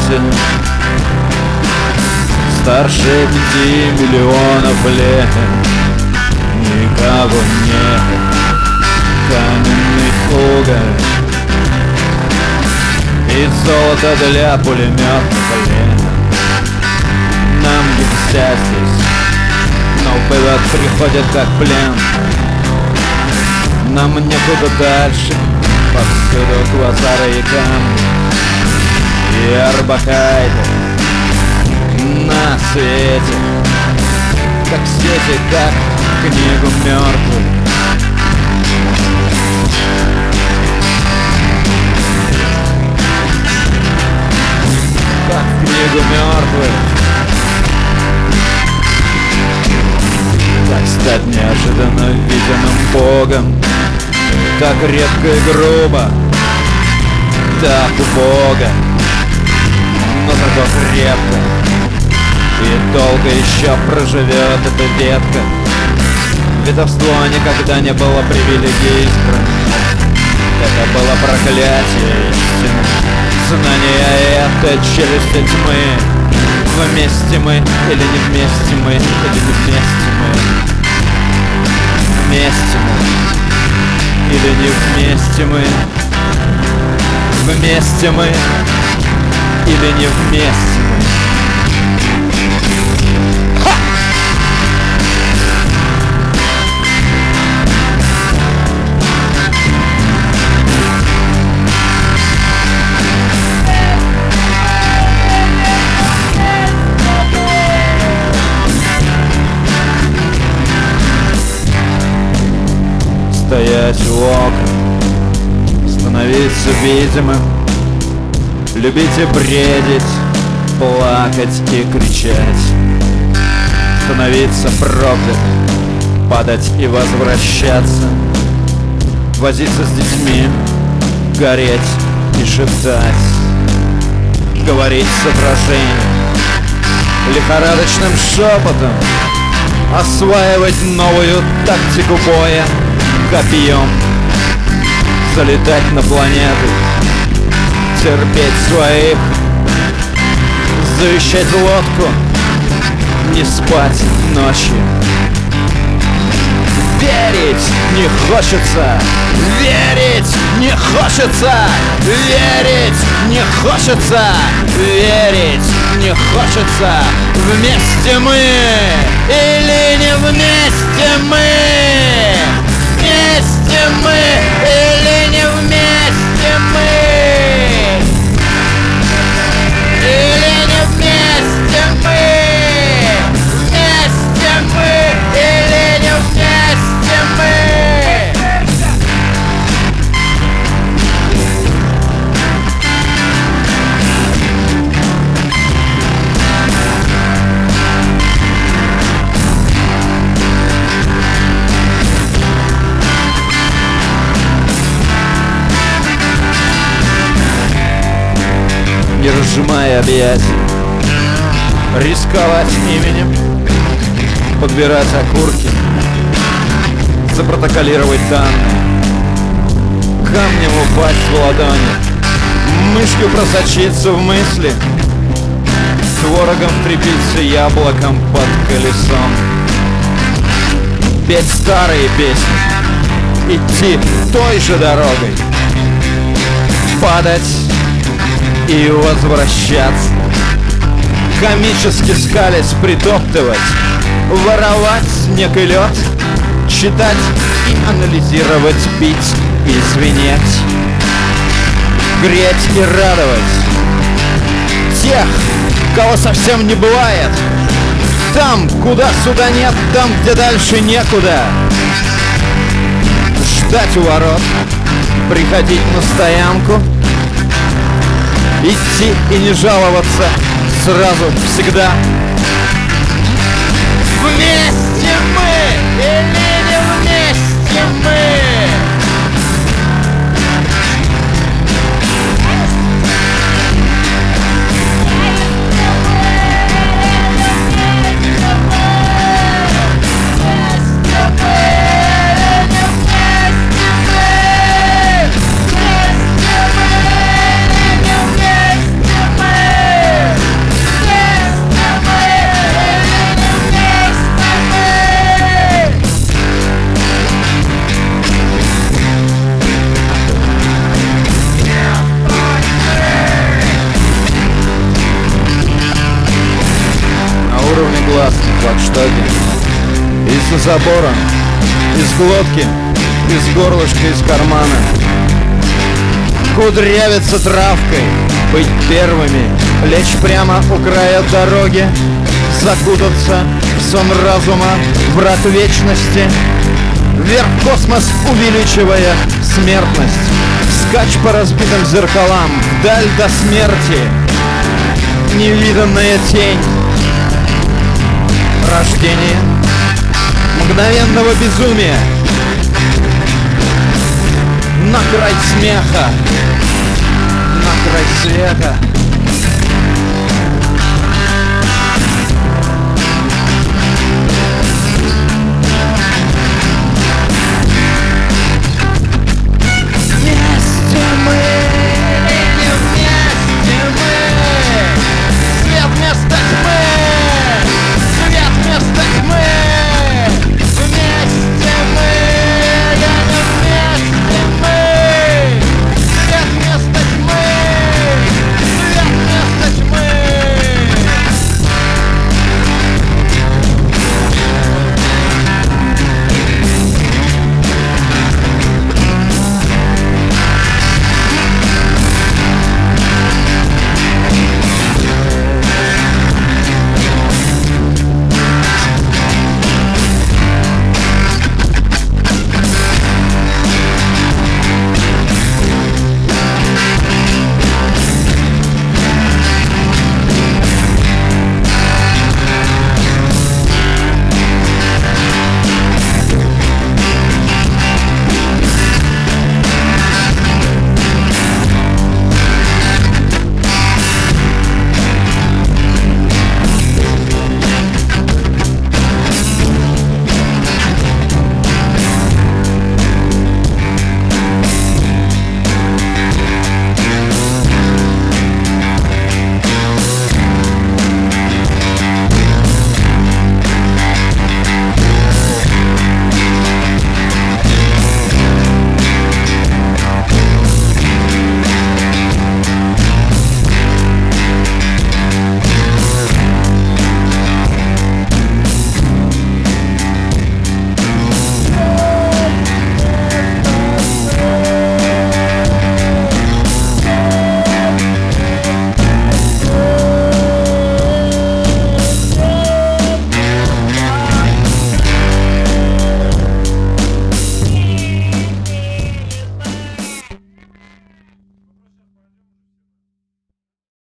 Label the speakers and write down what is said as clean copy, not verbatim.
Speaker 1: свете, старше 5 миллионов лет. Никого нет, каменный уголь и золото для пулеметных лет. Нам нельзя здесь, но вывод приходит как плен. Нам некуда дальше, повсюду квазары и камни, и Арбакайте на свете, как сети, как книгу мертвых. Как книгу мертвых. Как стать неожиданно виденным Богом, так редко и грубо, так убого, но зато крепко и долго еще проживет эта ветка. Ведовство никогда не было привилегией избранных. Это было проклятие истины. Знание — это челюсть тьмы. Вместе мы или не вместе мы, или не вместе мы. Вместе мы или не вместе мы. Вместе мы или не вместе мы. Стоять у окон, становиться видимым, любить и бредить, плакать и кричать, становиться проклятым, падать и возвращаться, возиться с детьми, гореть и шептать, говорить с отражением, лихорадочным шепотом, осваивать новую тактику боя, копьем, залетать на планеты, терпеть своих, завещать лодку, не спать ночью. Верить не хочется, верить не хочется, верить не хочется, верить не хочется. Вместе мы или не вместе мы? Вместе мы или не вместе мы? Или не вместе мы? Вместе мы или не вместе мы? Не разжимая объятий, рисковать именем, подбирать окурки, запротоколировать данные, камнем упасть в ладони, мышью просочиться в мысли, творогом прибиться яблоком под колесом, петь старые песни, идти той же дорогой, падать и возвращаться, комически скалясь притоптывать, воровать снег и лед, читать и анализировать, пить и звенеть, греть и радовать тех, кого совсем не бывает, там, куда суда нет, там, где дальше некуда, ждать у ворот, приходить на стоянку, идти и не жаловаться сразу, всегда. Вместе мы или не вместе мы? за забором, из глотки, из горлышка, из кармана. Кудрявиться травкой, быть первыми, лечь прямо у края дороги, закутаться в сон разума, врат вечности, вверх космос увеличивая смертность, скач по разбитым зеркалам, вдаль до смерти, невиданная тень, рождение мгновенного безумия, на край смеха, на край света.